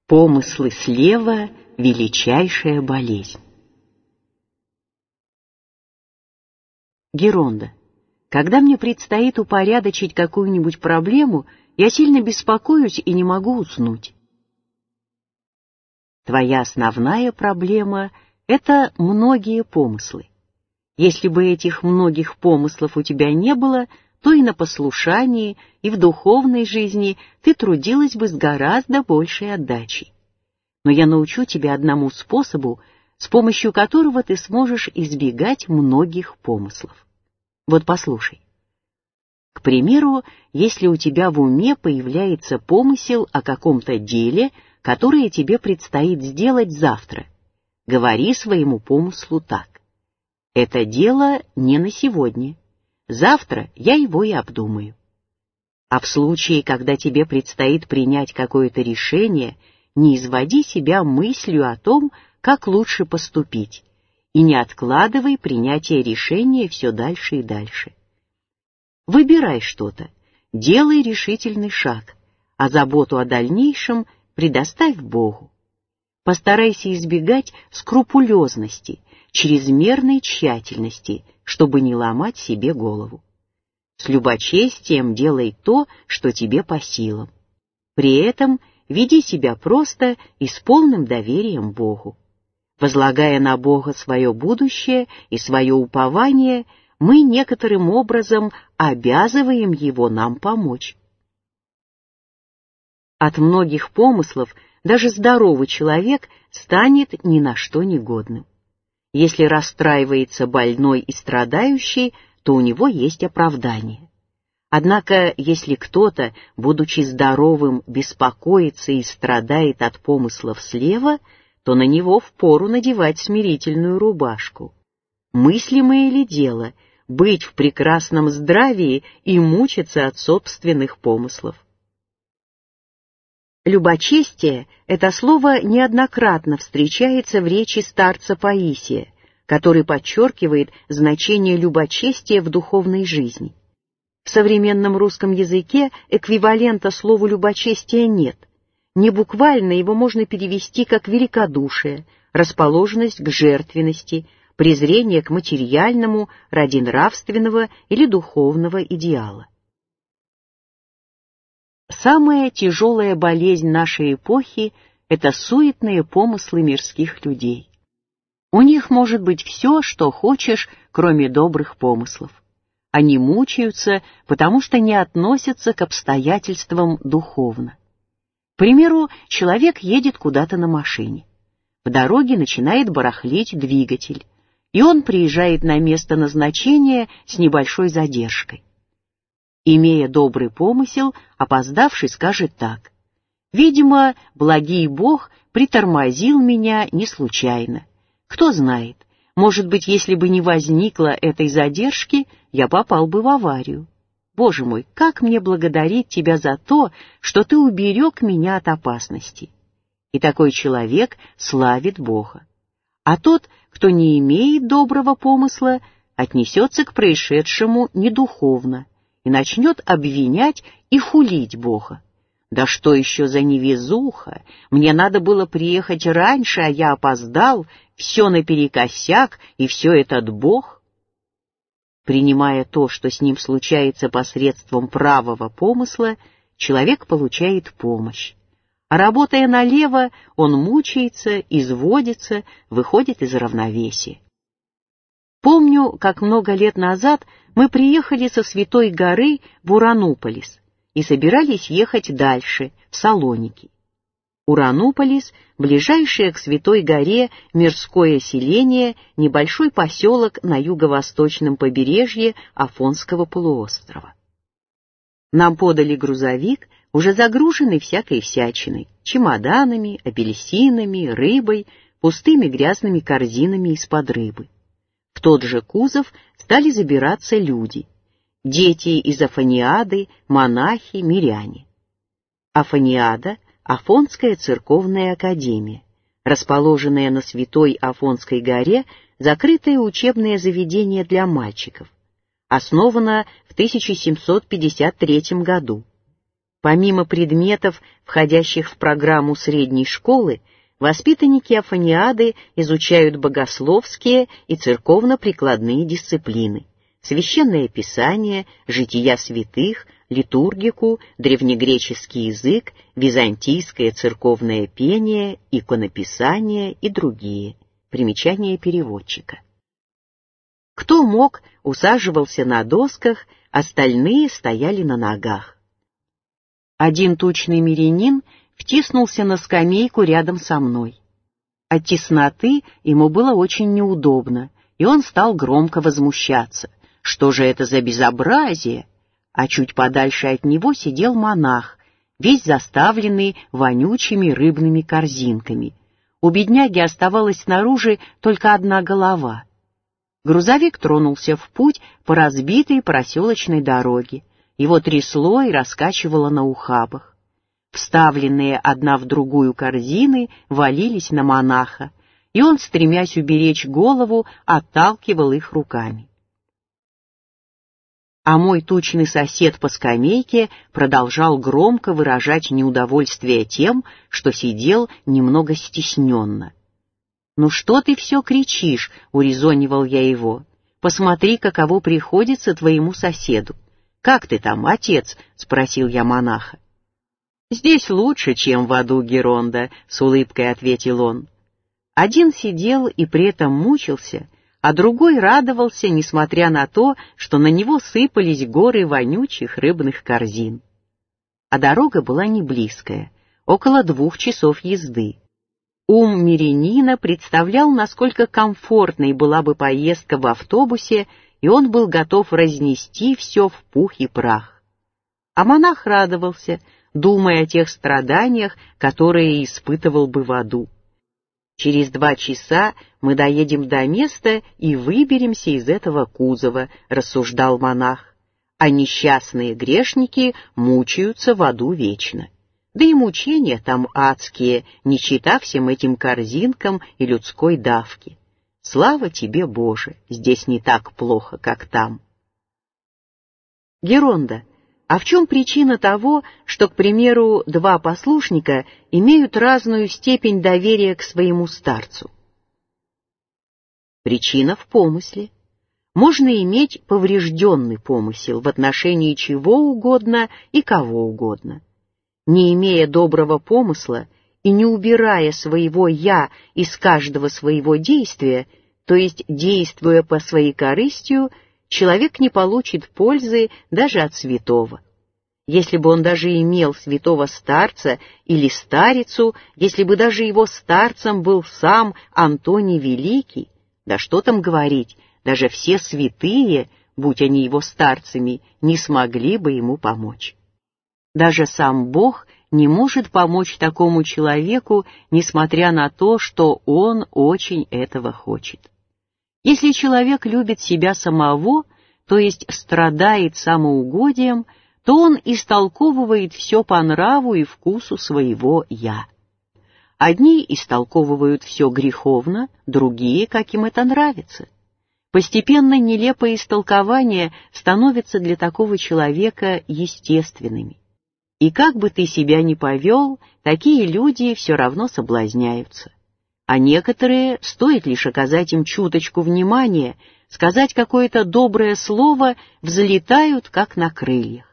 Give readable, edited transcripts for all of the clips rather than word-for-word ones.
Помыслы слева — величайшая болезнь. Геронда. Когда мне предстоит упорядочить какую-нибудь проблему, я сильно беспокоюсь и не могу уснуть. Твоя основная проблема — это многие помыслы. Если бы этих многих помыслов у тебя не было, то и на послушании, и в духовной жизни ты трудилась бы с гораздо большей отдачей. Но я научу тебя одному способу, с помощью которого ты сможешь избегать многих помыслов. Вот послушай. К примеру, если у тебя в уме появляется помысел о каком-то деле, которое тебе предстоит сделать завтра, говори своему помыслу так: «Это дело не на сегодня. Завтра я его и обдумаю». А в случае, когда тебе предстоит принять какое-то решение, не изводи себя мыслью о том, как лучше поступить, и не откладывай принятие решения все дальше и дальше. Выбирай что-то, делай решительный шаг, а заботу о дальнейшем предоставь Богу. Постарайся избегать скрупулезности, чрезмерной тщательности, чтобы не ломать себе голову. С любочестием делай то, что тебе по силам. При этом веди себя просто и с полным доверием Богу. Возлагая на Бога свое будущее и свое упование, мы некоторым образом обязываем Его нам помочь. От многих помыслов даже здоровый человек станет ни на что негодным. Если расстраивается больной и страдающий, то у него есть оправдание. Однако, если кто-то, будучи здоровым, беспокоится и страдает от помыслов слева, то на него впору надевать смирительную рубашку. Мыслимое ли дело быть в прекрасном здравии и мучиться от собственных помыслов? Любочестие — это слово неоднократно встречается в речи старца Паисия, который подчеркивает значение любочестия в духовной жизни. В современном русском языке эквивалента слову любочестия нет. Небуквально его можно перевести как великодушие, расположенность к жертвенности, презрение к материальному ради нравственного или духовного идеала. Самая тяжелая болезнь нашей эпохи — это суетные помыслы мирских людей. У них может быть все, что хочешь, кроме добрых помыслов. Они мучаются, потому что не относятся к обстоятельствам духовно. К примеру, человек едет куда-то на машине. В дороге начинает барахлить двигатель, и он приезжает на место назначения с небольшой задержкой. Имея добрый помысел, опоздавший скажет так: «Видимо, благий Бог притормозил меня не случайно. Кто знает, может быть, если бы не возникло этой задержки, я попал бы в аварию. Боже мой, как мне благодарить Тебя за то, что Ты уберег меня от опасности». И такой человек славит Бога. А тот, кто не имеет доброго помысла, отнесется к происшедшему недуховно и начнет обвинять и хулить Бога. «Да что еще за невезуха? Мне надо было приехать раньше, а я опоздал, все наперекосяк, и все этот Бог». Принимая то, что с ним случается посредством правого помысла, человек получает помощь. А работая налево, он мучается, изводится, выходит из равновесия. Помню, как много лет назад мы приехали со Святой горы в Урануполис и собирались ехать дальше, в Салоники. Урануполис — ближайшее к Святой горе мирское селение, небольшой поселок на юго-восточном побережье Афонского полуострова. Нам подали грузовик, уже загруженный всякой всячиной, чемоданами, апельсинами, рыбой, пустыми грязными корзинами из-под рыбы. В тот же кузов стали забираться люди: дети из Афониады, монахи, миряне. Афониада — Афонская церковная академия, расположенная на Святой Афонской горе, закрытое учебное заведение для мальчиков, основана в 1753 году. Помимо предметов, входящих в программу средней школы, воспитанники Афониады изучают богословские и церковно-прикладные дисциплины: священное писание, жития святых, литургику, древнегреческий язык, византийское церковное пение, иконописание и другие. Примечание переводчика. Кто мог, усаживался на досках, остальные стояли на ногах. Один тучный мирянин втиснулся на скамейку рядом со мной. От тесноты ему было очень неудобно, и он стал громко возмущаться. Что же это за безобразие? А чуть подальше от него сидел монах, весь заставленный вонючими рыбными корзинками. У бедняги оставалась снаружи только одна голова. Грузовик тронулся в путь по разбитой проселочной дороге. Его трясло и раскачивало на ухабах. Вставленные одна в другую корзины валились на монаха, и он, стремясь уберечь голову, отталкивал их руками. А мой тучный сосед по скамейке продолжал громко выражать неудовольствие тем, что сидел немного стесненно. «Ну что ты все кричишь?» — урезонивал я его. «Посмотри, каково приходится твоему соседу». «Как ты там, отец?» — спросил я монаха. «Здесь лучше, чем в аду Геронда», — с улыбкой ответил он. Один сидел и при этом мучился, а другой радовался, несмотря на то, что на него сыпались горы вонючих рыбных корзин. А дорога была не близкая, около 2 часов езды. Ум мирянина представлял, насколько комфортной была бы поездка в автобусе, и он был готов разнести все в пух и прах. А монах радовался, думая о тех страданиях, которые испытывал бы в аду. «Через 2 часа мы доедем до места и выберемся из этого кузова», — рассуждал монах. «А несчастные грешники мучаются в аду вечно. Да и мучения там адские, не чита всем этим корзинкам и людской давке. Слава тебе, Боже, здесь не так плохо, как там». Геронда, а в чем причина того, что, к примеру, 2 послушника имеют разную степень доверия к своему старцу? Причина в помысле. Можно иметь поврежденный помысел в отношении чего угодно и кого угодно. Не имея доброго помысла и не убирая своего «я» из каждого своего действия, то есть действуя по своей корыстию, человек не получит пользы даже от святого. Если бы он даже имел святого старца или старицу, если бы даже его старцем был сам Антоний Великий, да что там говорить, даже все святые, будь они его старцами, не смогли бы ему помочь. Даже сам Бог не может помочь такому человеку, несмотря на то, что он очень этого хочет. Если человек любит себя самого, то есть страдает самоугодием, то он истолковывает все по нраву и вкусу своего «я». Одни истолковывают все греховно, другие, как им это нравится. Постепенно нелепые истолкования становятся для такого человека естественными. И как бы ты себя ни повел, такие люди все равно соблазняются. А некоторые, стоит лишь оказать им чуточку внимания, сказать какое-то доброе слово, взлетают, как на крыльях.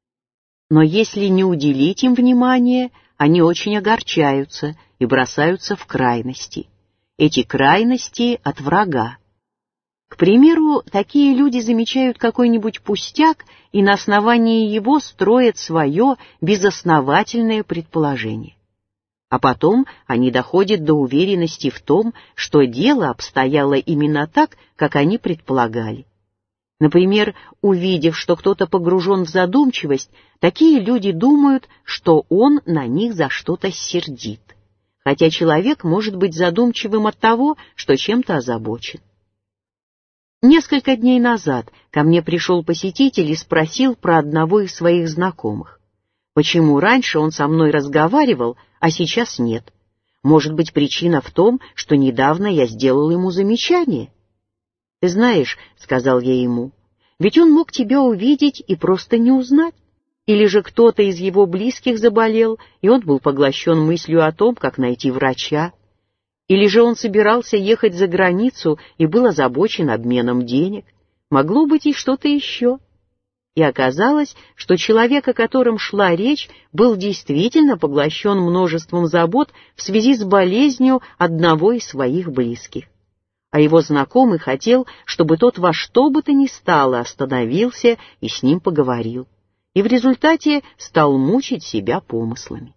Но если не уделить им внимания, они очень огорчаются и бросаются в крайности. Эти крайности от врага. К примеру, такие люди замечают какой-нибудь пустяк и на основании его строят свое безосновательное предположение. А потом они доходят до уверенности в том, что дело обстояло именно так, как они предполагали. Например, увидев, что кто-то погружен в задумчивость, такие люди думают, что он на них за что-то сердит, хотя человек может быть задумчивым от того, что чем-то озабочен. Несколько дней назад ко мне пришел посетитель и спросил про одного из своих знакомых. Почему раньше он со мной разговаривал, а сейчас нет? Может быть, причина в том, что недавно я сделал ему замечание? — Ты знаешь, — сказал я ему, — ведь он мог тебя увидеть и просто не узнать. Или же кто-то из его близких заболел, и он был поглощен мыслью о том, как найти врача. Или же он собирался ехать за границу и был озабочен обменом денег. Могло быть и что-то еще. И оказалось, что человек, о котором шла речь, был действительно поглощен множеством забот в связи с болезнью одного из своих близких. А его знакомый хотел, чтобы тот во что бы то ни стало остановился и с ним поговорил. И в результате стал мучить себя помыслами.